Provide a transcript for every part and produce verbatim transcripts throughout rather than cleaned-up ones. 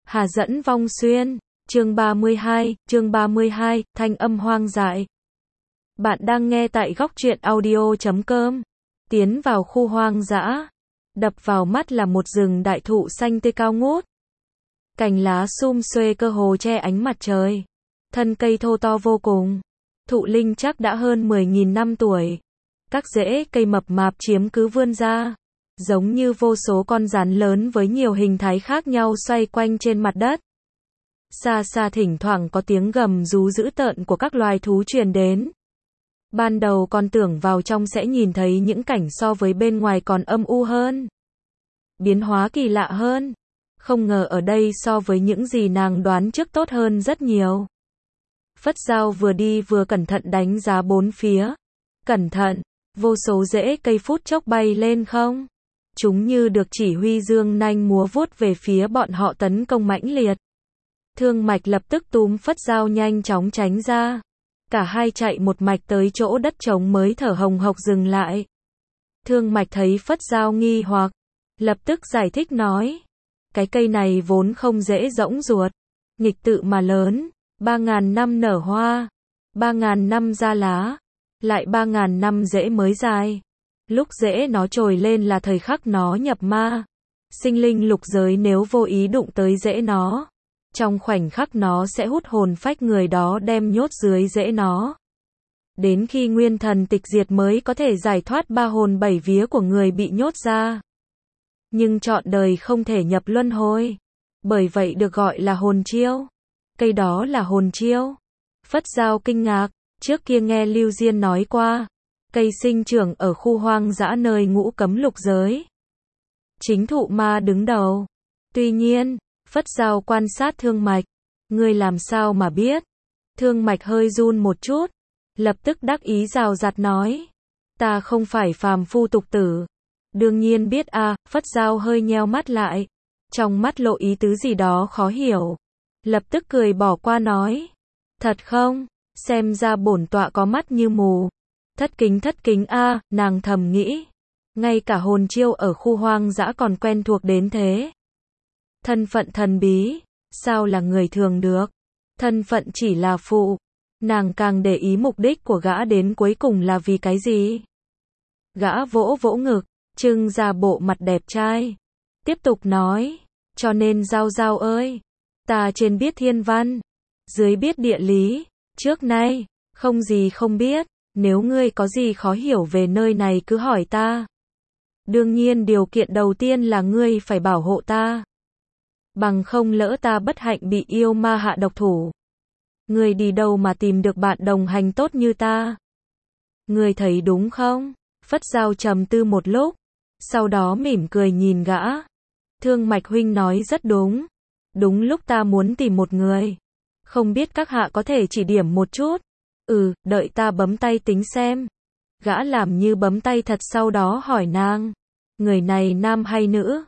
Hà dẫn vong xuyên, chương ba mươi hai, chương ba mươi hai, thanh âm hoang dại. Bạn đang nghe tại góc truyện audio chấm com. Tiến vào khu hoang dã, đập vào mắt là một rừng đại thụ xanh tươi cao ngút. Cành lá sum xuê cơ hồ che ánh mặt trời. Thân cây thô to vô cùng. Thụ linh chắc đã hơn mười nghìn năm tuổi. Các rễ cây mập mạp chiếm cứ vươn ra, giống như vô số con rắn lớn với nhiều hình thái khác nhau xoay quanh trên mặt đất. Xa xa thỉnh thoảng có tiếng gầm rú dữ tợn của các loài thú truyền đến. Ban đầu còn tưởng vào trong sẽ nhìn thấy những cảnh so với bên ngoài còn âm u hơn. Biến hóa kỳ lạ hơn. Không ngờ ở đây so với những gì nàng đoán trước tốt hơn rất nhiều. Phất Dao vừa đi vừa cẩn thận đánh giá bốn phía. Cẩn thận, vô số rễ cây phút chốc bay lên không. Chúng như được chỉ huy dương nanh múa vuốt về phía bọn họ tấn công mãnh liệt. Thương Mạch lập tức túm Phất Dao nhanh chóng tránh ra. Cả hai chạy một mạch tới chỗ đất trống mới thở hồng hộc dừng lại. Thương Mạch thấy Phất Dao nghi hoặc, lập tức giải thích nói. Cái cây này vốn không dễ rỗng ruột, nghịch tự mà lớn, ba ngàn năm nở hoa, ba ngàn năm ra lá, lại ba ngàn năm rễ mới dài. Lúc rễ nó trồi lên là thời khắc nó nhập ma. Sinh linh lục giới nếu vô ý đụng tới rễ nó, trong khoảnh khắc nó sẽ hút hồn phách người đó đem nhốt dưới rễ nó. Đến khi nguyên thần tịch diệt mới có thể giải thoát ba hồn bảy vía của người bị nhốt ra. Nhưng trọn đời không thể nhập luân hồi. Bởi vậy được gọi là hồn chiêu. Cây đó là hồn chiêu. Phất Dao kinh ngạc, trước kia nghe Lưu Diên nói qua. Cây sinh trưởng ở khu hoang dã nơi ngũ cấm lục giới. Chính thụ ma đứng đầu. Tuy nhiên, Phất Dao quan sát Thương Mạch. Ngươi làm sao mà biết? Thương Mạch hơi run một chút. Lập tức đắc ý rào rạt nói. Ta không phải phàm phu tục tử. Đương nhiên biết a. À, Phất Dao hơi nheo mắt lại. Trong mắt lộ ý tứ gì đó khó hiểu. Lập tức cười bỏ qua nói. Thật không? Xem ra bổn tọa có mắt như mù. Thất kính thất kính a, à, nàng thầm nghĩ. Ngay cả hồn chiêu ở khu hoang dã còn quen thuộc đến thế. Thân phận thần bí, sao là người thường được? Thân phận chỉ là phụ. Nàng càng để ý mục đích của gã đến cuối cùng là vì cái gì? Gã vỗ vỗ ngực, trưng ra bộ mặt đẹp trai. Tiếp tục nói, cho nên Dao Dao ơi, ta trên biết thiên văn, dưới biết địa lý, trước nay, không gì không biết, nếu ngươi có gì khó hiểu về nơi này cứ hỏi ta. Đương nhiên điều kiện đầu tiên là ngươi phải bảo hộ ta. Bằng không lỡ ta bất hạnh bị yêu ma hạ độc thủ. Ngươi đi đâu mà tìm được bạn đồng hành tốt như ta? Ngươi thấy đúng không? Phất Dao trầm tư một lúc, sau đó mỉm cười nhìn gã. Thương Mạch huynh nói rất đúng. Đúng lúc ta muốn tìm một người. Không biết các hạ có thể chỉ điểm một chút. Ừ, đợi ta bấm tay tính xem. Gã làm như bấm tay thật sau đó hỏi nàng. Người này nam hay nữ?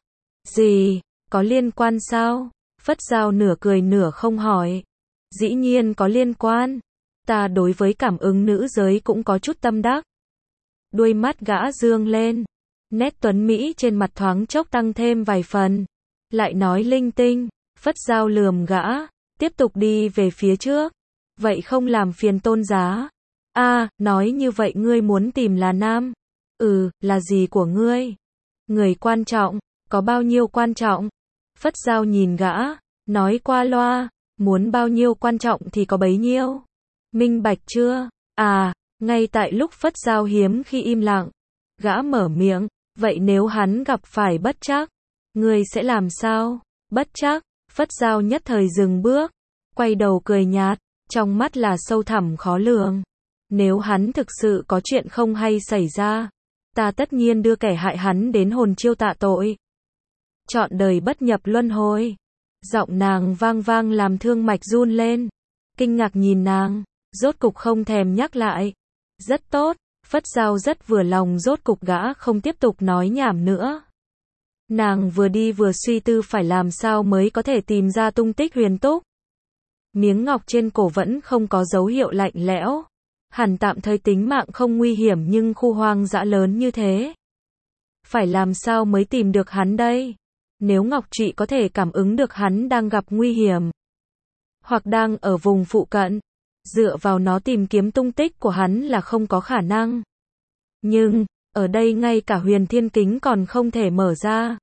Gì? Có liên quan sao? Phất Dao nửa cười nửa không hỏi. Dĩ nhiên có liên quan. Ta đối với cảm ứng nữ giới cũng có chút tâm đắc. Đuôi mắt gã dương lên. Nét tuấn mỹ trên mặt thoáng chốc tăng thêm vài phần. Lại nói linh tinh. Phất Dao lườm gã. Tiếp tục đi về phía trước. Vậy không làm phiền tôn giá. A, à, nói như vậy ngươi muốn tìm là nam. Ừ, là gì của ngươi? Người quan trọng. Có bao nhiêu quan trọng? Phất Dao nhìn gã. Nói qua loa. Muốn bao nhiêu quan trọng thì có bấy nhiêu. Minh bạch chưa? À, ngay tại lúc Phất Dao hiếm khi im lặng. Gã mở miệng. Vậy nếu hắn gặp phải bất trắc, ngươi sẽ làm sao? Bất trắc? Phất Dao nhất thời dừng bước. Quay đầu cười nhạt. Trong mắt là sâu thẳm khó lường. Nếu hắn thực sự có chuyện không hay xảy ra, ta tất nhiên đưa kẻ hại hắn đến hồn chiêu tạ tội. Trọn đời bất nhập luân hồi. Giọng nàng vang vang làm Thương Mạch run lên. Kinh ngạc nhìn nàng. Rốt cục không thèm nhắc lại. Rất tốt. Phất Dao rất vừa lòng, rốt cục gã không tiếp tục nói nhảm nữa. Nàng vừa đi vừa suy tư phải làm sao mới có thể tìm ra tung tích Huyền Túc. Miếng ngọc trên cổ vẫn không có dấu hiệu lạnh lẽo. Hẳn tạm thời tính mạng không nguy hiểm, nhưng khu hoang dã lớn như thế. Phải làm sao mới tìm được hắn đây? Nếu Ngọc Trụy có thể cảm ứng được hắn đang gặp nguy hiểm, hoặc đang ở vùng phụ cận, dựa vào nó tìm kiếm tung tích của hắn là không có khả năng. Nhưng, ở đây ngay cả huyền thiên kính còn không thể mở ra.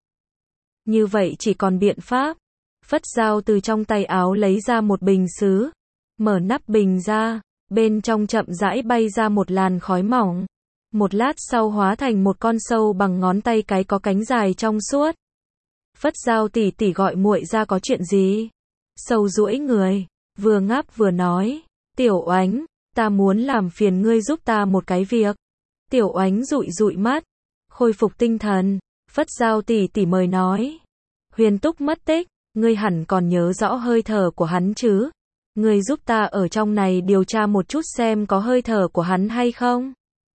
Như vậy chỉ còn biện pháp. Phất Dao từ trong tay áo lấy ra một bình sứ, mở nắp bình ra, bên trong chậm rãi bay ra một làn khói mỏng. Một lát sau hóa thành một con sâu bằng ngón tay cái có cánh dài trong suốt. Phất Dao tỷ tỷ gọi muội ra có chuyện gì? Sâu duỗi người, vừa ngáp vừa nói, Tiểu Oánh, ta muốn làm phiền ngươi giúp ta một cái việc. Tiểu Oánh dụi dụi mắt, khôi phục tinh thần. Phất Dao tỷ tỷ mời nói, Huyền Túc mất tích, ngươi hẳn còn nhớ rõ hơi thở của hắn chứ? Ngươi giúp ta ở trong này điều tra một chút xem có hơi thở của hắn hay không?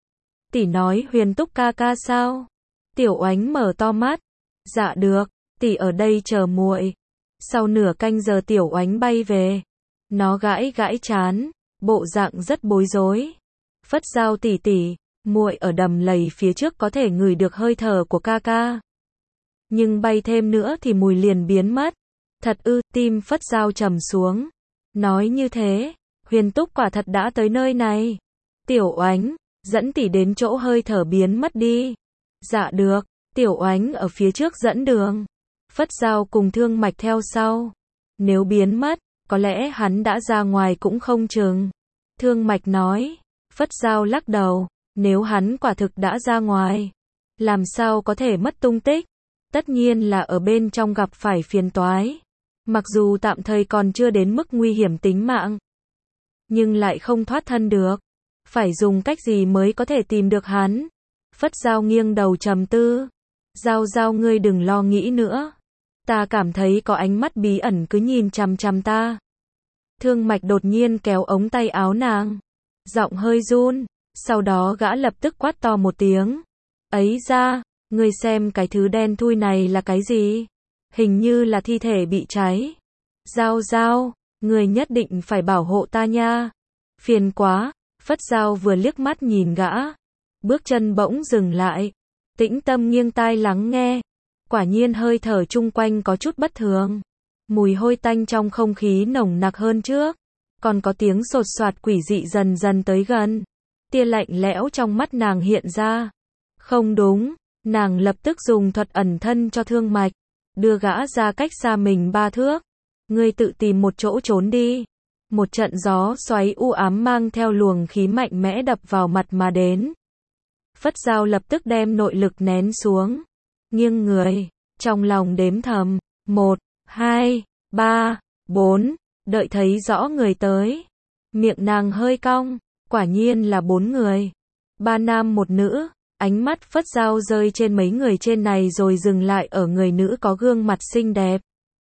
Tỷ nói Huyền Túc ca ca sao? Tiểu Oánh mở to mắt. Dạ được, tỷ ở đây chờ muội. Sau nửa canh giờ Tiểu Oánh bay về. Nó gãi gãi trán, bộ dạng rất bối rối. Phất Dao tỷ tỷ, muội ở đầm lầy phía trước có thể ngửi được hơi thở của ca ca. Nhưng bay thêm nữa thì mùi liền biến mất. Thật ư? Tim Phất Dao trầm xuống. Nói như thế, Huyền Túc quả thật đã tới nơi này. Tiểu Oánh, dẫn tỷ đến chỗ hơi thở biến mất đi. Dạ được, Tiểu Oánh ở phía trước dẫn đường. Phất Dao cùng Thương Mạch theo sau. Nếu biến mất, có lẽ hắn đã ra ngoài cũng không chừng. Thương Mạch nói. Phất Dao lắc đầu. Nếu hắn quả thực đã ra ngoài, làm sao có thể mất tung tích? Tất nhiên là ở bên trong gặp phải phiền toái. Mặc dù tạm thời còn chưa đến mức nguy hiểm tính mạng, nhưng lại không thoát thân được. Phải dùng cách gì mới có thể tìm được hắn? Phất Dao nghiêng đầu trầm tư. Dao Dao ngươi đừng lo nghĩ nữa. Ta cảm thấy có ánh mắt bí ẩn cứ nhìn chằm chằm ta. Thương Mạch đột nhiên kéo ống tay áo nàng. Giọng hơi run. Sau đó gã lập tức quát to một tiếng. Ấy ra, ngươi xem cái thứ đen thui này là cái gì? Hình như là thi thể bị cháy. Dao Dao, ngươi nhất định phải bảo hộ ta nha. Phiền quá. Phất Dao vừa liếc mắt nhìn gã, bước chân bỗng dừng lại, tĩnh tâm nghiêng tai lắng nghe. Quả nhiên hơi thở chung quanh có chút bất thường. Mùi hôi tanh trong không khí nồng nặc hơn trước, còn có tiếng sột soạt quỷ dị dần dần tới gần. Tia lạnh lẽo trong mắt nàng hiện ra. Không đúng, nàng lập tức dùng thuật ẩn thân cho Thương Mạch, đưa gã ra cách xa mình ba thước. Ngươi tự tìm một chỗ trốn đi. Một trận gió xoáy u ám mang theo luồng khí mạnh mẽ đập vào mặt mà đến. Phất Dao lập tức đem nội lực nén xuống, nghiêng người, trong lòng đếm thầm, một, hai, ba, bốn, đợi thấy rõ người tới. Miệng nàng hơi cong, quả nhiên là bốn người. Ba nam một nữ, ánh mắt Phất Dao rơi trên mấy người trên này rồi dừng lại ở người nữ có gương mặt xinh đẹp.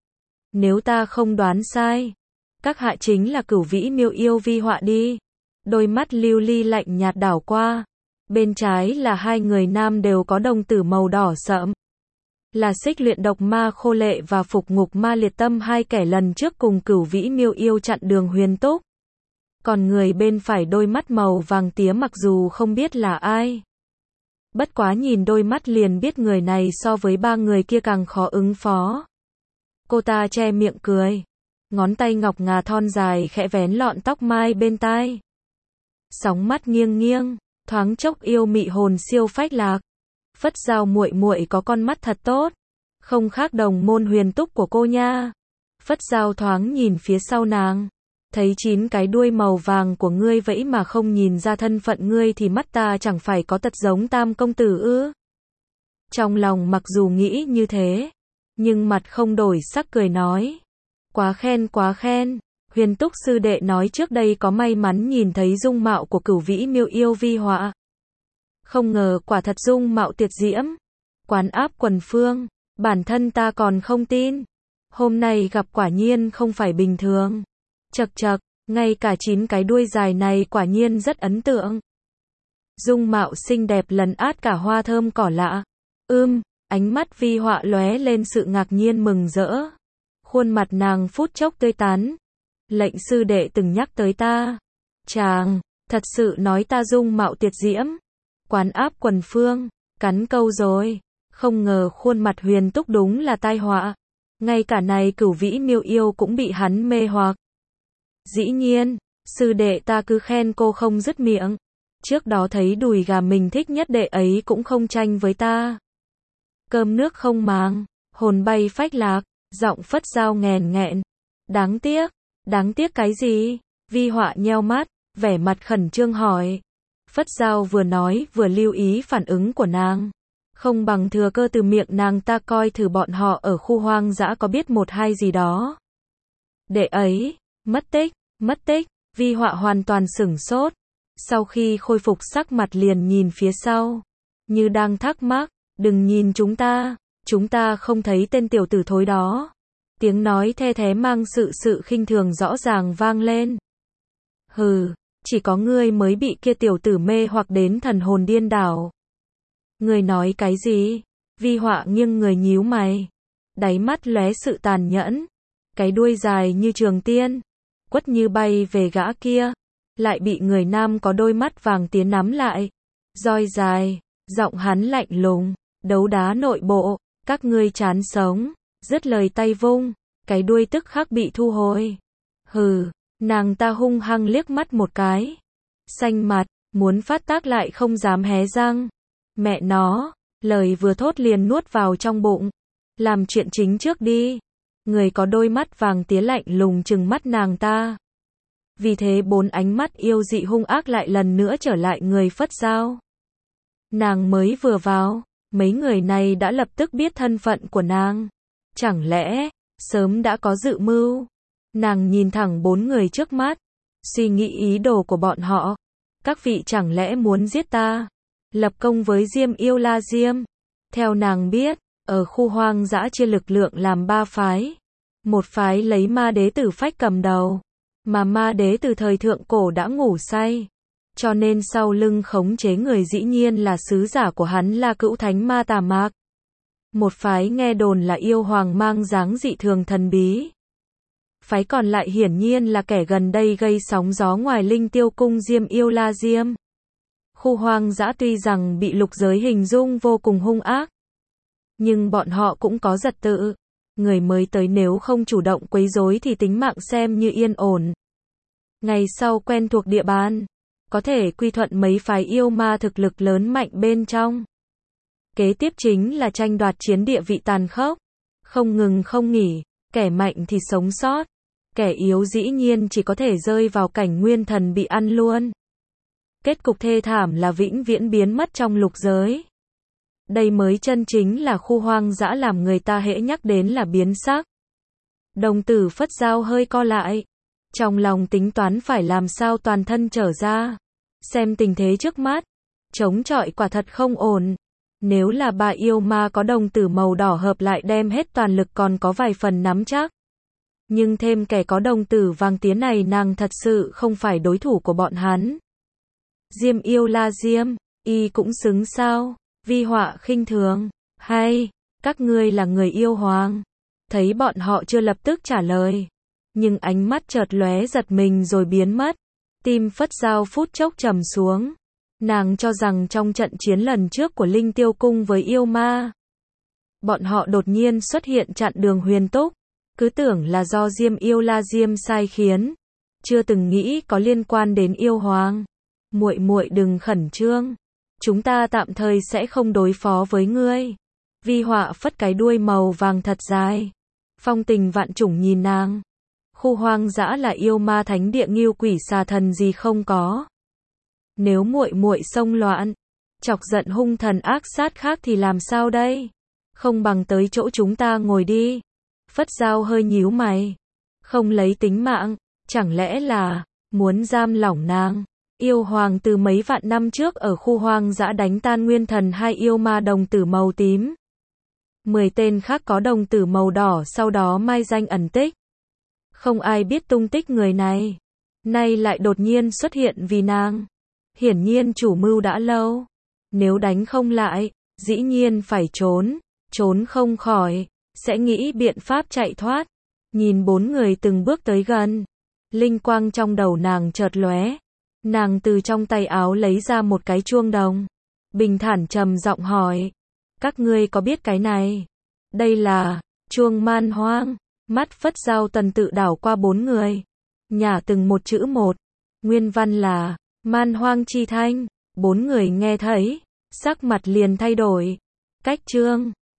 Nếu ta không đoán sai, các hạ chính là Cửu Vĩ Miêu Yêu Vi Họa đi. Đôi mắt lưu ly lạnh nhạt đảo qua. Bên trái là hai người nam đều có đồng tử màu đỏ sẫm. Là Xích Luyện Độc Ma Khô Lệ và Phục Ngục Ma Liệt Tâm, hai kẻ lần trước cùng Cửu Vĩ Miêu Yêu chặn đường Huyền Túc. Còn người bên phải đôi mắt màu vàng tía mặc dù không biết là ai. Bất quá nhìn đôi mắt liền biết người này so với ba người kia càng khó ứng phó. Cô ta che miệng cười. Ngón tay ngọc ngà thon dài khẽ vén lọn tóc mai bên tai. Sóng mắt nghiêng nghiêng, thoáng chốc yêu mị hồn siêu phách lạc. Phất Dao muội muội có con mắt thật tốt, không khác đồng môn Huyền Túc của cô nha. Phất Dao thoáng nhìn phía sau nàng, thấy chín cái đuôi màu vàng của ngươi vẫy mà không nhìn ra thân phận ngươi thì mắt ta chẳng phải có tật giống Tam công tử ư? Trong lòng mặc dù nghĩ như thế, nhưng mặt không đổi sắc cười nói. Quá khen quá khen, Huyền Túc sư đệ nói trước đây có may mắn nhìn thấy dung mạo của Cửu Vĩ Miêu Yêu Vi Họa. Không ngờ quả thật dung mạo tuyệt diễm, quán áp quần phương, bản thân ta còn không tin. Hôm nay gặp quả nhiên không phải bình thường. Chậc chậc, ngay cả chín cái đuôi dài này quả nhiên rất ấn tượng. Dung mạo xinh đẹp lấn át cả hoa thơm cỏ lạ. Ưm, ánh mắt Vi Họa lóe lên sự ngạc nhiên mừng rỡ. Khuôn mặt nàng phút chốc tươi tắn. Lệnh sư đệ từng nhắc tới ta. Chàng, thật sự nói ta dung mạo tuyệt diễm, quán áp quần phương, cắn câu rồi. Không ngờ khuôn mặt Huyền Túc đúng là tai họa. Ngay cả này Cửu Vĩ Miêu Yêu cũng bị hắn mê hoặc. Dĩ nhiên, sư đệ ta cứ khen cô không dứt miệng. Trước đó thấy đùi gà mình thích nhất đệ ấy cũng không tranh với ta. Cơm nước không màng, hồn bay phách lạc, giọng Phất Dao nghèn nghẹn. Đáng tiếc, đáng tiếc cái gì? Vi Họa nheo mắt, vẻ mặt khẩn trương hỏi. Phất Dao vừa nói vừa lưu ý phản ứng của nàng. Không bằng thừa cơ từ miệng nàng ta coi thử bọn họ ở khu hoang dã có biết một hai gì đó. Đệ ấy, mất tích, mất tích, Vi Họa hoàn toàn sửng sốt. Sau khi khôi phục sắc mặt liền nhìn phía sau. Như đang thắc mắc, đừng nhìn chúng ta, chúng ta không thấy tên tiểu tử thối đó. Tiếng nói the thé mang sự sự khinh thường rõ ràng vang lên. Hừ, chỉ có ngươi mới bị kia tiểu tử mê hoặc đến thần hồn điên đảo. Ngươi nói cái gì? Vi Họa nghiêng người nhíu mày. Đáy mắt lóe sự tàn nhẫn. Cái đuôi dài như trường tiên, quất như bay về gã kia. Lại bị người nam có đôi mắt vàng tía nắm lại. Roi dài, giọng hắn lạnh lùng, đấu đá nội bộ, các ngươi chán sống. Dứt lời tay vung, cái đuôi tức khắc bị thu hồi. Hừ, nàng ta hung hăng liếc mắt một cái. Xanh mặt, muốn phát tác lại không dám hé răng. Mẹ nó, lời vừa thốt liền nuốt vào trong bụng. Làm chuyện chính trước đi. Người có đôi mắt vàng tía lạnh lùng trừng mắt nàng ta. Vì thế bốn ánh mắt yêu dị hung ác lại lần nữa trở lại người Phất Dao. Nàng mới vừa vào, mấy người này đã lập tức biết thân phận của nàng. Chẳng lẽ, sớm đã có dự mưu? Nàng nhìn thẳng bốn người trước mắt, suy nghĩ ý đồ của bọn họ. Các vị chẳng lẽ muốn giết ta? Lập công với Diêm Yêu La Diêm. Theo nàng biết, ở khu hoang dã chia lực lượng làm ba phái. Một phái lấy ma đế Tử Phách cầm đầu. Mà ma đế từ thời thượng cổ đã ngủ say. Cho nên sau lưng khống chế người dĩ nhiên là sứ giả của hắn là Cữu Thánh Ma Tà Mạc. Một phái nghe đồn là yêu hoàng mang dáng dị thường thần bí. Phái còn lại hiển nhiên là kẻ gần đây gây sóng gió ngoài Linh Tiêu Cung Diêm Yêu La Diêm. Khu hoang dã tuy rằng bị lục giới hình dung vô cùng hung ác, nhưng bọn họ cũng có trật tự. Người mới tới nếu không chủ động quấy rối thì tính mạng xem như yên ổn. Ngày sau quen thuộc địa bàn, có thể quy thuận mấy phái yêu ma thực lực lớn mạnh bên trong. Kế tiếp chính là tranh đoạt chiến địa vị tàn khốc. Không ngừng không nghỉ, kẻ mạnh thì sống sót. Kẻ yếu dĩ nhiên chỉ có thể rơi vào cảnh nguyên thần bị ăn luôn. Kết cục thê thảm là vĩnh viễn biến mất trong lục giới. Đây mới chân chính là khu hoang dã làm người ta hễ nhắc đến là biến sắc. Đồng tử Phất Dao hơi co lại. Trong lòng tính toán phải làm sao toàn thân trở ra. Xem tình thế trước mắt. Chống chọi quả thật không ổn. Nếu là bà yêu ma có đồng tử màu đỏ hợp lại đem hết toàn lực còn có vài phần nắm chắc. Nhưng thêm kẻ có đồng tử vàng tía này nàng thật sự không phải đối thủ của bọn hắn. Diêm Yêu La Diêm, y cũng xứng sao? Vi Họa khinh thường. Hay, các ngươi là người yêu hoàng? Thấy bọn họ chưa lập tức trả lời. Nhưng ánh mắt chợt lóe giật mình rồi biến mất. Tim Phất Dao phút chốc trầm xuống. Nàng cho rằng trong trận chiến lần trước của Linh Tiêu Cung với yêu ma, bọn họ đột nhiên xuất hiện chặn đường Huyền Túc. Cứ tưởng là do Diêm Yêu La Diêm sai khiến. Chưa từng nghĩ có liên quan đến yêu hoàng. Muội muội đừng khẩn trương. Chúng ta tạm thời sẽ không đối phó với ngươi. Vi Họa phất cái đuôi màu vàng thật dài. Phong tình vạn trùng nhìn nàng. Khu hoang dã là yêu ma thánh địa ngưu quỷ xà thần gì không có. Nếu muội muội xông loạn, chọc giận hung thần ác sát khác thì làm sao đây? Không bằng tới chỗ chúng ta ngồi đi. Phất Dao hơi nhíu mày. Không lấy tính mạng, chẳng lẽ là muốn giam lỏng nàng? Yêu hoàng từ mấy vạn năm trước ở khu hoang dã đánh tan nguyên thần hai yêu ma đồng tử màu tím. Mười tên khác có đồng tử màu đỏ sau đó mai danh ẩn tích. Không ai biết tung tích người này. Nay lại đột nhiên xuất hiện vì nàng. Hiển nhiên chủ mưu đã lâu. Nếu đánh không lại, dĩ nhiên phải trốn. Trốn không khỏi, sẽ nghĩ biện pháp chạy thoát. Nhìn bốn người từng bước tới gần. Linh quang trong đầu nàng chợt lóe. Nàng từ trong tay áo lấy ra một cái chuông đồng. Bình thản trầm giọng hỏi. Các ngươi có biết cái này? Đây là chuông man hoang. Mắt Phất Giao Tần tự đảo qua bốn người. Nhả từng một chữ một. Nguyên văn là man hoang chi thanh. Bốn người nghe thấy, sắc mặt liền thay đổi. Cách chương